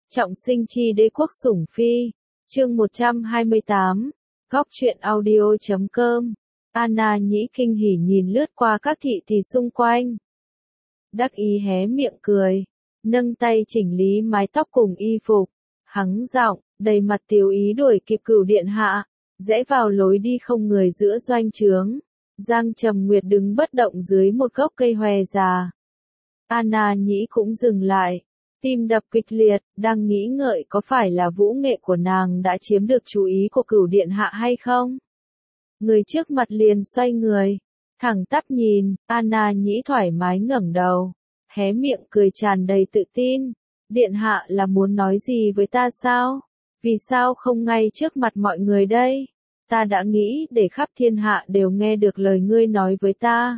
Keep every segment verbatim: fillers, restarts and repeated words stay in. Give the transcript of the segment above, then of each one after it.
Trọng sinh chi đế quốc sủng phi, chương một trăm hai mươi tám, góc truyện audio chấm com. Anna Nhĩ kinh hỉ nhìn lướt qua các thị tỷ xung quanh. Đắc ý hé miệng cười, nâng tay chỉnh lý mái tóc cùng y phục, hắng giọng, đầy mặt tiếu ý đuổi kịp Cửu điện hạ, rẽ vào lối đi không người giữa doanh trướng. Giang Trầm Nguyệt đứng bất động dưới một gốc cây hòe già. Anna Nhĩ cũng dừng lại, tim đập kịch liệt, đang nghĩ ngợi có phải là vũ nghệ của nàng đã chiếm được chú ý của Cửu điện hạ hay không. Người trước mặt liền xoay người, thẳng tắp nhìn. Anna Nhĩ thoải mái ngẩng đầu, hé miệng cười tràn đầy tự tin. Điện hạ là muốn nói gì với ta sao? Vì sao không ngay trước mặt mọi người đây? Ta đã nghĩ để khắp thiên hạ đều nghe được lời ngươi nói với ta.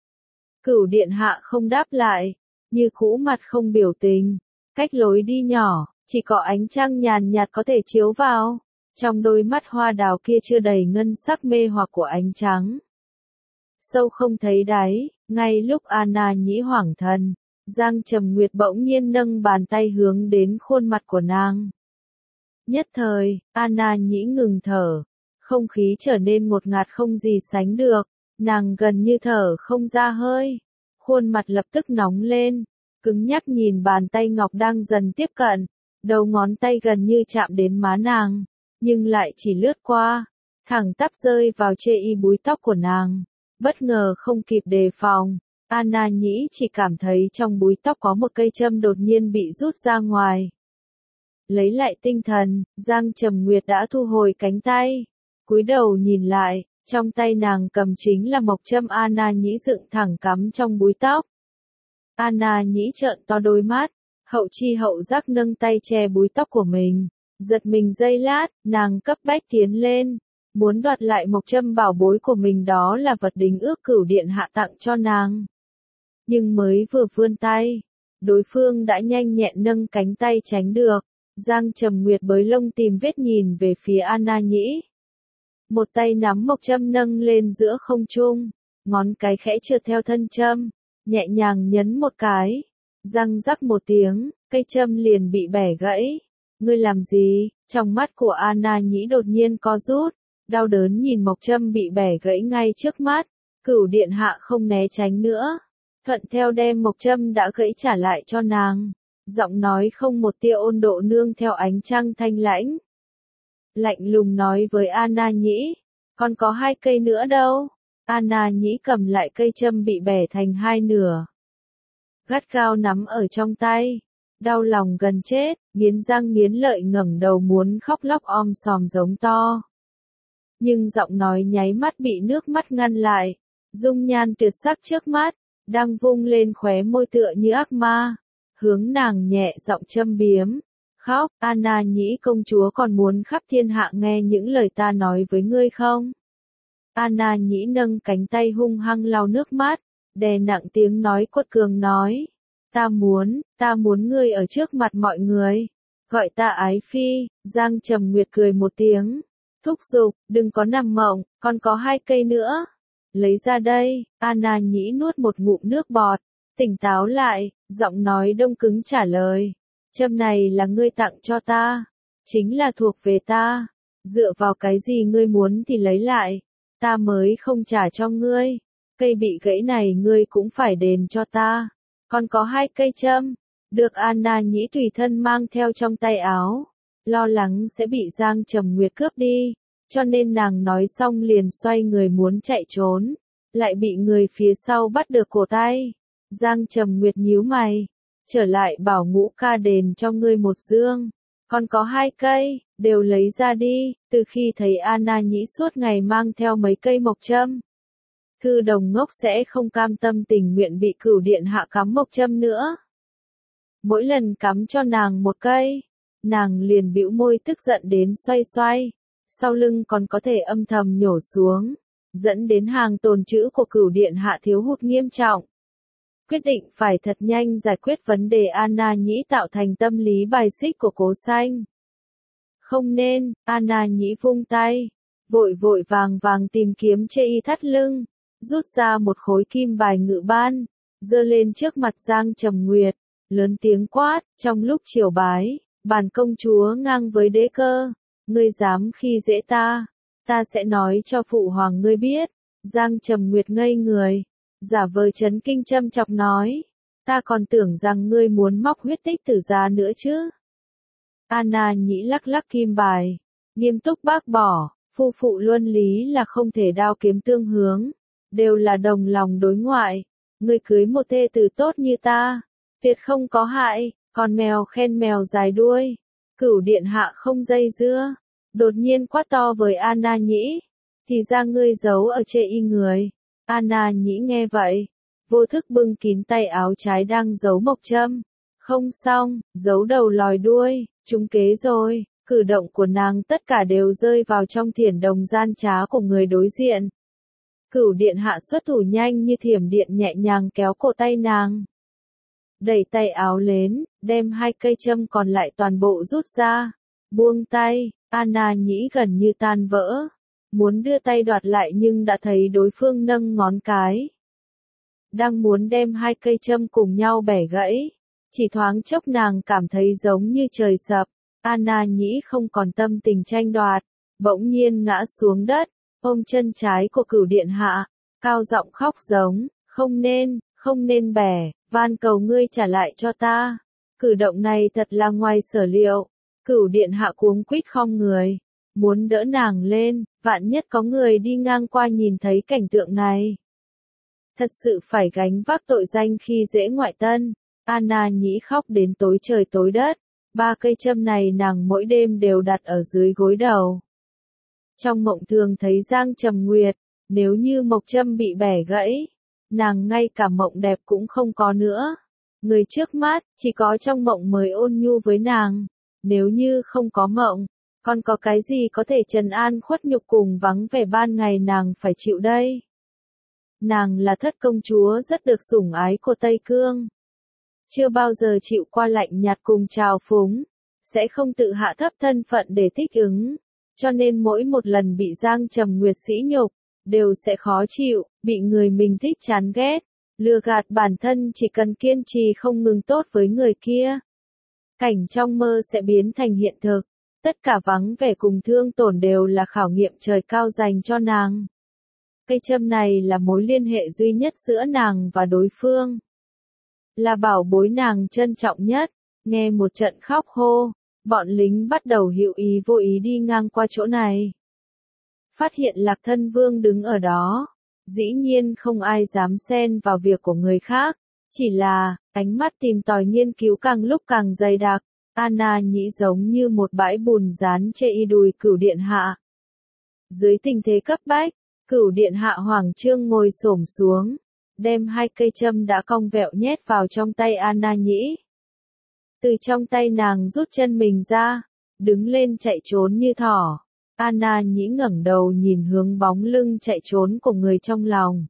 Cửu điện hạ không đáp lại, như cũ mặt không biểu tình. Cách lối đi nhỏ, chỉ có ánh trăng nhàn nhạt có thể chiếu vào. Trong đôi mắt hoa đào kia chưa đầy ngân sắc mê hoặc của ánh trắng. Sâu không thấy đáy, ngay lúc Anna Nhĩ hoảng thần, Giang Trầm Nguyệt bỗng nhiên nâng bàn tay hướng đến khuôn mặt của nàng. Nhất thời, Anna Nhĩ ngừng thở, không khí trở nên ngột ngạt không gì sánh được, nàng gần như thở không ra hơi, khuôn mặt lập tức nóng lên, cứng nhắc nhìn bàn tay ngọc đang dần tiếp cận, đầu ngón tay gần như chạm đến má nàng, nhưng lại chỉ lướt qua, thẳng tắp rơi vào chê y búi tóc của nàng. Bất ngờ không kịp đề phòng, Anna Nhĩ chỉ cảm thấy trong búi tóc có một cây châm đột nhiên bị rút ra ngoài. Lấy lại tinh thần, Giang Trầm Nguyệt đã thu hồi cánh tay, cúi đầu nhìn lại, trong tay nàng cầm chính là mộc châm Anna Nhĩ dựng thẳng cắm trong búi tóc. Anna Nhĩ trợn to đôi mắt, hậu chi hậu giác nâng tay che búi tóc của mình, giật mình giây lát, nàng cấp bách tiến lên, muốn đoạt lại mộc châm bảo bối của mình, đó là vật đính ước Cửu điện hạ tặng cho nàng. Nhưng mới vừa vươn tay, đối phương đã nhanh nhẹn nâng cánh tay tránh được. Giang Trầm Nguyệt bới lông tìm vết nhìn về phía Anna Nhĩ. Một tay nắm mộc châm nâng lên giữa không trung, ngón cái khẽ trượt theo thân châm, nhẹ nhàng nhấn một cái, răng rắc một tiếng, cây châm liền bị bẻ gãy. Ngươi làm gì? Trong mắt của Anna Nhĩ đột nhiên co rút, đau đớn nhìn mộc châm bị bẻ gãy ngay trước mắt. Cửu điện hạ không né tránh nữa, thuận theo đem mộc châm đã gãy trả lại cho nàng. Giọng nói không một tia ôn độ nương theo ánh trăng thanh lãnh. Lạnh lùng nói với Anna Nhĩ, còn có hai cây nữa đâu? Anna Nhĩ cầm lại cây châm bị bẻ thành hai nửa, gắt gao nắm ở trong tay, đau lòng gần chết, nghiến răng nghiến lợi ngẩng đầu muốn khóc lóc om sòm giống to. Nhưng giọng nói nháy mắt bị nước mắt ngăn lại, dung nhan tuyệt sắc trước mắt, đang vung lên khóe môi tựa như ác ma. Hướng nàng nhẹ giọng châm biếm, khóc. Anna Nhĩ công chúa còn muốn khắp thiên hạ nghe những lời ta nói với ngươi không? Anna Nhĩ nâng cánh tay hung hăng lau nước mắt, đè nặng tiếng nói quật cường nói, ta muốn, ta muốn ngươi ở trước mặt mọi người, gọi ta ái phi. Giang Trầm Nguyệt cười một tiếng, thúc giục, đừng có nằm mộng, còn có hai cây nữa, lấy ra đây. Anna Nhĩ nuốt một ngụm nước bọt, tỉnh táo lại, giọng nói đông cứng trả lời, châm này là ngươi tặng cho ta, chính là thuộc về ta, dựa vào cái gì ngươi muốn thì lấy lại, ta mới không trả cho ngươi, cây bị gãy này ngươi cũng phải đền cho ta, còn có hai cây châm, được Anna Nhĩ tùy thân mang theo trong tay áo, lo lắng sẽ bị Giang Trầm Nguyệt cướp đi, cho nên nàng nói xong liền xoay người muốn chạy trốn, lại bị người phía sau bắt được cổ tay. Giang Trầm Nguyệt nhíu mày, trở lại bảo ngũ ca đền cho ngươi một dương, còn có hai cây, đều lấy ra đi. Từ khi thấy Anna Nhĩ suốt ngày mang theo mấy cây mộc châm, thư đồng ngốc sẽ không cam tâm tình nguyện bị Cửu điện hạ cắm mộc châm nữa. Mỗi lần cắm cho nàng một cây, nàng liền bĩu môi tức giận đến xoay xoay, sau lưng còn có thể âm thầm nhổ xuống, dẫn đến hàng tồn trữ của Cửu điện hạ thiếu hụt nghiêm trọng. Quyết định phải thật nhanh giải quyết vấn đề, Anna Nhĩ tạo thành tâm lý bài xích của Cố Xanh. Không nên. Anna Nhĩ vung tay, vội vội vàng vàng tìm kiếm chê y thắt lưng, rút ra một khối kim bài ngự ban, giơ lên trước mặt Giang Trầm Nguyệt, lớn tiếng quát, trong lúc triều bái, Bản công chúa ngang với đế cơ, ngươi dám khi dễ ta, ta sẽ nói cho phụ hoàng ngươi biết. Giang Trầm Nguyệt ngây người, giả vờ chấn kinh châm chọc nói, ta còn tưởng rằng ngươi muốn móc huyết tích tử ra nữa chứ. Anna Nhĩ lắc lắc kim bài, nghiêm túc bác bỏ, phu phụ luân lý là không thể đao kiếm tương hướng, đều là đồng lòng đối ngoại, ngươi cưới một thê tử tốt như ta, tuyệt không có hại, còn mèo khen mèo dài đuôi. Cửu điện hạ không dây dưa, đột nhiên quát to với Anna Nhĩ, thì ra ngươi giấu ở chê y người. Anna Nhĩ nghe vậy, vô thức bưng kín tay áo trái đang giấu mộc châm. Không xong, giấu đầu lòi đuôi, trúng kế rồi. Cử động của nàng tất cả đều rơi vào trong thiển đồng gian trá của người đối diện. Cửu điện hạ xuất thủ nhanh như thiểm điện nhẹ nhàng kéo cổ tay nàng. Đẩy tay áo lên, đem hai cây châm còn lại toàn bộ rút ra. Buông tay, Anna Nhĩ gần như tan vỡ. Muốn đưa tay đoạt lại nhưng đã thấy đối phương nâng ngón cái. Đang muốn đem hai cây châm cùng nhau bẻ gãy. Chỉ thoáng chốc nàng cảm thấy giống như trời sập. Anna Nhĩ không còn tâm tình tranh đoạt. Bỗng nhiên ngã xuống đất, ôm chân trái của cửu điện hạ. Cao giọng khóc giống, không nên, không nên bẻ, van cầu ngươi trả lại cho ta. Cử động này thật là ngoài sở liệu. Cửu điện hạ cuống quýt khom người. Muốn đỡ nàng lên, vạn nhất có người đi ngang qua nhìn thấy cảnh tượng này. Thật sự phải gánh vác tội danh khi dễ ngoại tân. Anna Nhĩ khóc đến tối trời tối đất. Ba cây châm này nàng mỗi đêm đều đặt ở dưới gối đầu. Trong mộng thường thấy Giang Trầm Nguyệt, nếu như mộc châm bị bẻ gãy, nàng ngay cả mộng đẹp cũng không có nữa. Người trước mắt, chỉ có trong mộng mới ôn nhu với nàng. Nếu như không có mộng, còn có cái gì có thể trấn an khuất nhục cùng vắng vẻ ban ngày nàng phải chịu đây? Nàng là thất công chúa rất được sủng ái của Tây Cương. Chưa bao giờ chịu qua lạnh nhạt cùng trào phúng, sẽ không tự hạ thấp thân phận để thích ứng. Cho nên mỗi một lần bị Giang Trầm Nguyệt sỉ nhục, đều sẽ khó chịu, bị người mình thích chán ghét, lừa gạt bản thân chỉ cần kiên trì không ngừng tốt với người kia. Cảnh trong mơ sẽ biến thành hiện thực. Tất cả vắng vẻ cùng thương tổn đều là khảo nghiệm trời cao dành cho nàng. Cây châm này là mối liên hệ duy nhất giữa nàng và đối phương. Là bảo bối nàng trân trọng nhất. Nghe một trận khóc hô, bọn lính bắt đầu hữu ý vô ý đi ngang qua chỗ này. Phát hiện Lạc Thân Vương đứng ở đó. Dĩ nhiên không ai dám xen vào việc của người khác. Chỉ là, ánh mắt tìm tòi nghiên cứu càng lúc càng dày đặc. Anna Nhĩ giống như một bãi bùn dán chê y đùi cửu điện hạ. Dưới tình thế cấp bách, cửu điện hạ Hoàng Trương ngồi xổm xuống, đem hai cây châm đã cong vẹo nhét vào trong tay Anna Nhĩ. Từ trong tay nàng rút chân mình ra, đứng lên chạy trốn như thỏ. Anna Nhĩ ngẩng đầu nhìn hướng bóng lưng chạy trốn của người trong lòng.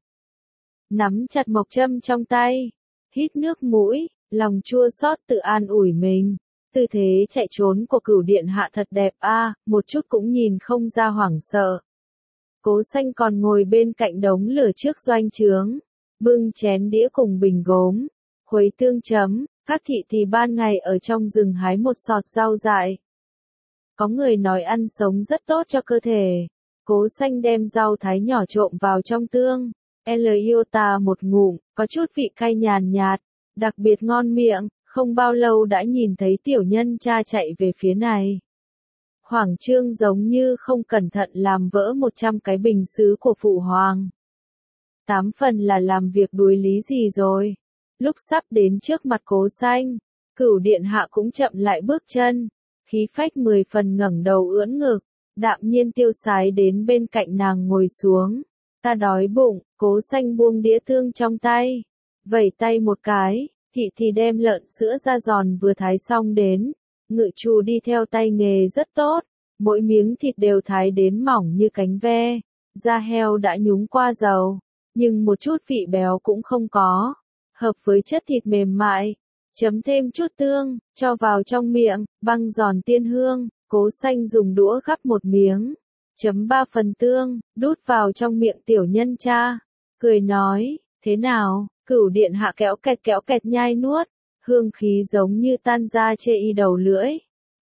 Nắm chặt mộc châm trong tay, hít nước mũi, lòng chua xót tự an ủi mình. Tư thế chạy trốn của cửu điện hạ thật đẹp a, à, một chút cũng nhìn không ra hoảng sợ. Cố Xanh còn ngồi bên cạnh đống lửa trước doanh trướng, bưng chén đĩa cùng bình gốm, khuấy tương chấm, các thị thì ban ngày ở trong rừng hái một sọt rau dại. Có người nói ăn sống rất tốt cho cơ thể. Cố Xanh đem rau thái nhỏ trộn vào trong tương, Eliota một ngụm, có chút vị cay nhàn nhạt, đặc biệt ngon miệng. Không bao lâu đã nhìn thấy tiểu nhân cha chạy về phía này. Hoàng Trương giống như không cẩn thận làm vỡ một trăm cái bình sứ của phụ hoàng. Tám phần là làm việc đuối lý gì rồi. Lúc sắp đến trước mặt Cố Xanh, cửu điện hạ cũng chậm lại bước chân, khí phách mười phần ngẩng đầu ưỡn ngực, đạm nhiên tiêu sái đến bên cạnh nàng ngồi xuống. Ta đói bụng. Cố Xanh buông đĩa tương trong tay, vẩy tay một cái. Thị thì đem lợn sữa ra giòn vừa thái xong đến. Ngự trù đi theo tay nghề rất tốt. Mỗi miếng thịt đều thái đến mỏng như cánh ve. Da heo đã nhúng qua dầu. Nhưng một chút vị béo cũng không có. Hợp với chất thịt mềm mại. Chấm thêm chút tương, cho vào trong miệng, băng giòn tiên hương. Cố Xanh dùng đũa gắp một miếng. Chấm ba phần tương, đút vào trong miệng tiểu nhân cha. Cười nói, thế nào? Cửu điện hạ kéo kẹt kéo kẹt nhai nuốt, hương khí giống như tan ra chê y đầu lưỡi.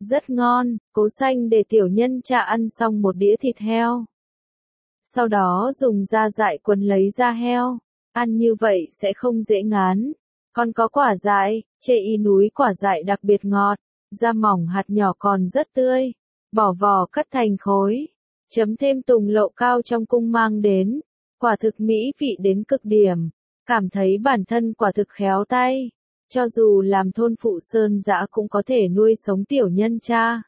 Rất ngon, Cố Xanh để tiểu nhân cha ăn xong một đĩa thịt heo. Sau đó dùng da dại quấn lấy da heo. Ăn như vậy sẽ không dễ ngán. Còn có quả dại, chê y núi quả dại đặc biệt ngọt, da mỏng hạt nhỏ còn rất tươi. Bỏ vỏ cắt thành khối. Chấm thêm tùng lậu cao trong cung mang đến. Quả thực mỹ vị đến cực điểm. Cảm thấy bản thân quả thực khéo tay. Cho dù làm thôn phụ sơn dã cũng có thể nuôi sống tiểu nhân cha.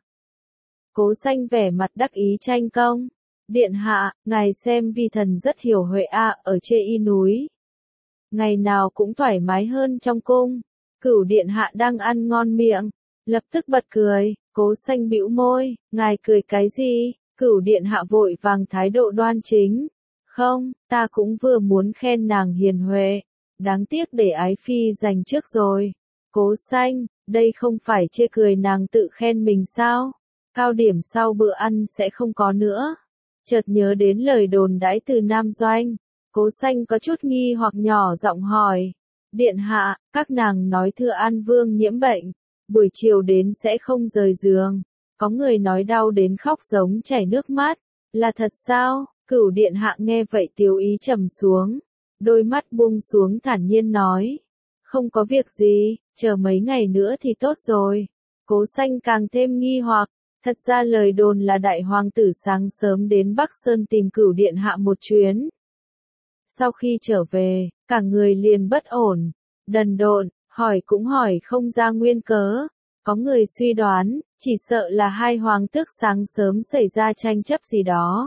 Cố Xanh vẻ mặt đắc ý tranh công. Điện hạ, ngài xem vi thần rất hiểu huệ a ở chê y núi. Ngày nào cũng thoải mái hơn trong cung. Cửu điện hạ đang ăn ngon miệng. Lập tức bật cười, Cố Xanh bĩu môi, ngài cười cái gì? Cửu điện hạ vội vàng thái độ đoan chính. Không, ta cũng vừa muốn khen nàng hiền huệ. Đáng tiếc để ái phi giành trước rồi. Cố Xanh, đây không phải chê cười nàng tự khen mình sao? Cao điểm sau bữa ăn sẽ không có nữa. Chợt nhớ đến lời đồn đãi từ Nam Doanh. Cố Xanh có chút nghi hoặc nhỏ giọng hỏi. Điện hạ, các nàng nói Thừa An Vương nhiễm bệnh. Buổi chiều đến sẽ không rời giường. Có người nói đau đến khóc giống chảy nước mắt. Là thật sao? Cửu điện hạ nghe vậy tiếu ý trầm xuống. Đôi mắt buông xuống thản nhiên nói. Không có việc gì, chờ mấy ngày nữa thì tốt rồi. Cố Xanh càng thêm nghi hoặc. Thật ra lời đồn là đại hoàng tử sáng sớm đến Bắc Sơn tìm cửu điện hạ một chuyến. Sau khi trở về, cả người liền bất ổn, đần độn, hỏi cũng hỏi không ra nguyên cớ. Có người suy đoán, chỉ sợ là hai hoàng tước sáng sớm xảy ra tranh chấp gì đó.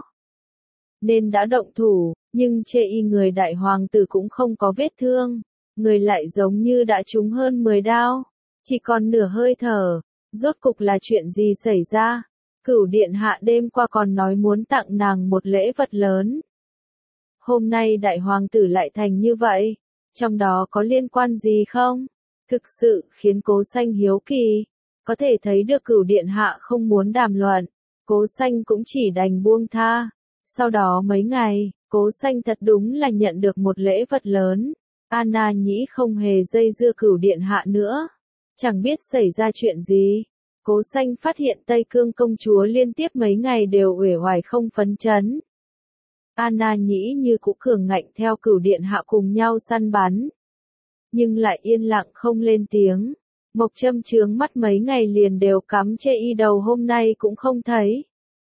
Nên đã động thủ, nhưng chê y người đại hoàng tử cũng không có vết thương. Người lại giống như đã trúng hơn mười đao. Chỉ còn nửa hơi thở. Rốt cục là chuyện gì xảy ra? Cửu điện hạ đêm qua còn nói muốn tặng nàng một lễ vật lớn. Hôm nay đại hoàng tử lại thành như vậy. Trong đó có liên quan gì không? Thực sự khiến Cố Xanh hiếu kỳ. Có thể thấy được cửu điện hạ không muốn đàm luận. Cố Xanh cũng chỉ đành buông tha. Sau đó mấy ngày, Cố Xanh thật đúng là nhận được một lễ vật lớn. Anna Nhĩ không hề dây dưa cửu điện hạ nữa. Chẳng biết xảy ra chuyện gì. Cố Xanh phát hiện Tây Cương công chúa liên tiếp mấy ngày đều uể oải không phấn chấn. Anna Nhĩ như cũ cường ngạnh theo cửu điện hạ cùng nhau săn bắn. Nhưng lại yên lặng không lên tiếng. Mộc Châm chướng mắt mấy ngày liền đều cắm chê y đầu hôm nay cũng không thấy.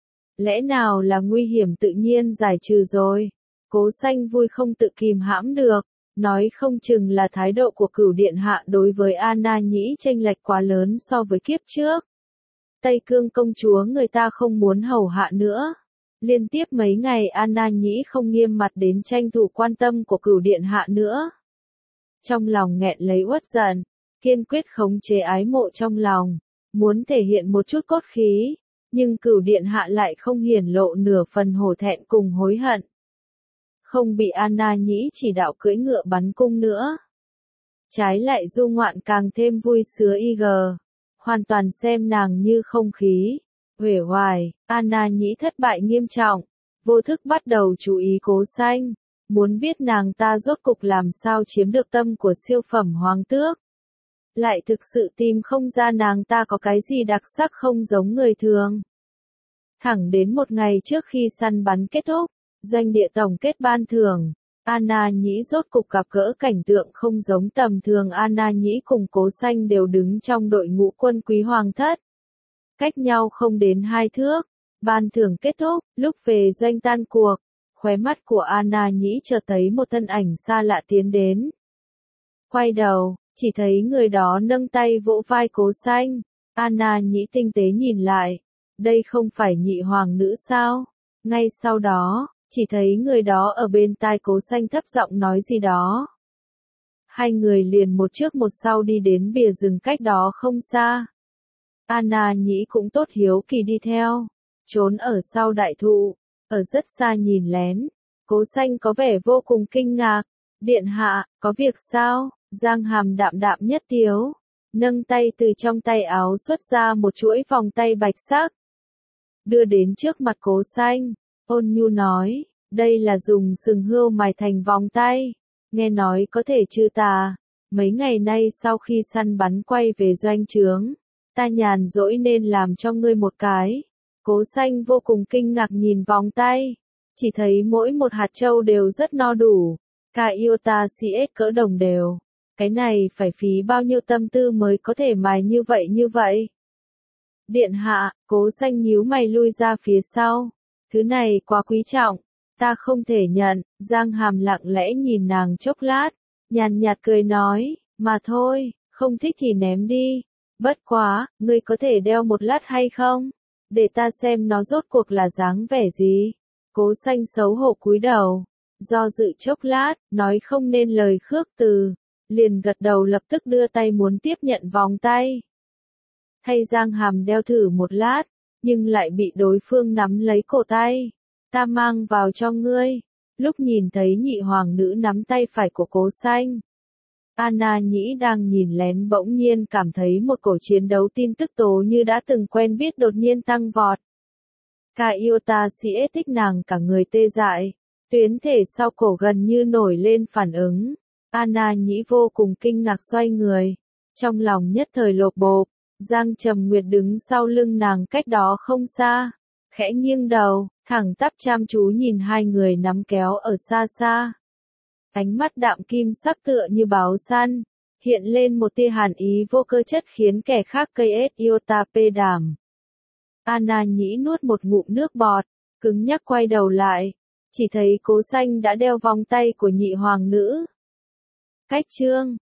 Lẽ nào là nguy hiểm tự nhiên giải trừ rồi. Cố Xanh vui không tự kìm hãm được. Nói không chừng là thái độ của cửu điện hạ đối với Anna Nhĩ chênh lệch quá lớn so với kiếp trước. Tây Cương công chúa người ta không muốn hầu hạ nữa. Liên tiếp mấy ngày Anna Nhĩ không nghiêm mặt đến tranh thủ quan tâm của cửu điện hạ nữa. Trong lòng nghẹn lấy uất giận, kiên quyết khống chế ái mộ trong lòng, muốn thể hiện một chút cốt khí, nhưng cửu điện hạ lại không hiển lộ nửa phần hổ thẹn cùng hối hận. Không bị Anna Nhĩ chỉ đạo cưỡi ngựa bắn cung nữa. Trái lại du ngoạn càng thêm vui sứa y gờ. Hoàn toàn xem nàng như không khí. Uể oải, Anna Nhĩ thất bại nghiêm trọng. Vô thức bắt đầu chú ý Cố Xanh. Muốn biết nàng ta rốt cục làm sao chiếm được tâm của siêu phẩm hoàng tước. Lại thực sự tìm không ra nàng ta có cái gì đặc sắc không giống người thường. Thẳng đến một ngày trước khi săn bắn kết thúc. Doanh địa tổng kết ban thưởng, Anna Nhĩ rốt cục gặp gỡ cảnh tượng không giống tầm thường. Anna Nhĩ cùng Cố Xanh đều đứng trong đội ngũ quân quý hoàng thất. Cách nhau không đến hai thước. Ban thưởng kết thúc, lúc về doanh tan cuộc, khóe mắt của Anna Nhĩ chợt thấy một thân ảnh xa lạ tiến đến. Quay đầu, chỉ thấy người đó nâng tay vỗ vai Cố Xanh. Anna Nhĩ tinh tế nhìn lại, đây không phải nhị hoàng nữ sao? Ngay sau đó, chỉ thấy người đó ở bên tai Cố Xanh thấp giọng nói gì đó. Hai người liền một trước một sau đi đến bìa rừng cách đó không xa. Anna Nhĩ cũng tốt hiếu kỳ đi theo, trốn ở sau đại thụ, ở rất xa nhìn lén. Cố Xanh có vẻ vô cùng kinh ngạc. Điện hạ, có việc sao? Giang Hàm đạm đạm nhất tiếu, nâng tay từ trong tay áo xuất ra một chuỗi vòng tay bạch sắc. Đưa đến trước mặt Cố Xanh, ôn nhu nói, đây là dùng sừng hươu mài thành vòng tay, nghe nói có thể trừ tà. Mấy ngày nay sau khi săn bắn quay về doanh trướng, Ta nhàn rỗi nên làm cho ngươi một cái. Cố Xanh vô cùng kinh ngạc nhìn vòng tay. Chỉ thấy mỗi một hạt châu đều rất no đủ. Cả iota xê ét cỡ đồng đều. Cái này phải phí bao nhiêu tâm tư mới có thể mài như vậy như vậy. Điện hạ, Cố Xanh nhíu mày lui ra phía sau. Thứ này quá quý trọng. Ta không thể nhận. Giang Hàm lặng lẽ nhìn nàng chốc lát. Nhàn nhạt cười nói, mà thôi, không thích thì ném đi. Bất quá, ngươi có thể đeo một lát hay không? Để ta xem nó rốt cuộc là dáng vẻ gì. Cố Xanh xấu hổ cúi đầu. Do dự chốc lát, nói không nên lời khước từ. Liền gật đầu lập tức đưa tay muốn tiếp nhận vòng tay. Thay Giang Hàm đeo thử một lát, nhưng lại bị đối phương nắm lấy cổ tay. Ta mang vào cho ngươi. Lúc nhìn thấy nhị hoàng nữ nắm tay phải của Cố Xanh. Anna Nhĩ đang nhìn lén bỗng nhiên cảm thấy một cổ chiến đấu tin tức tố như đã từng quen biết đột nhiên tăng vọt. Cả iota xê ét thích nàng cả người tê dại. Tuyến thể sau cổ gần như nổi lên phản ứng. Anna Nhĩ vô cùng kinh ngạc xoay người. Trong lòng nhất thời lột bộp. Giang Trầm Nguyệt đứng sau lưng nàng cách đó không xa. Khẽ nghiêng đầu, thẳng tắp chăm chú nhìn hai người nắm kéo ở xa xa. Ánh mắt đạm kim sắc tựa như báo săn. Hiện lên một tia hàn ý vô cơ chất khiến kẻ khác cây ết iota pê đảm. Anna Nhĩ nuốt một ngụm nước bọt. Cứng nhắc quay đầu lại. Chỉ thấy Cố Xanh đã đeo vòng tay của nhị hoàng nữ. Cách chương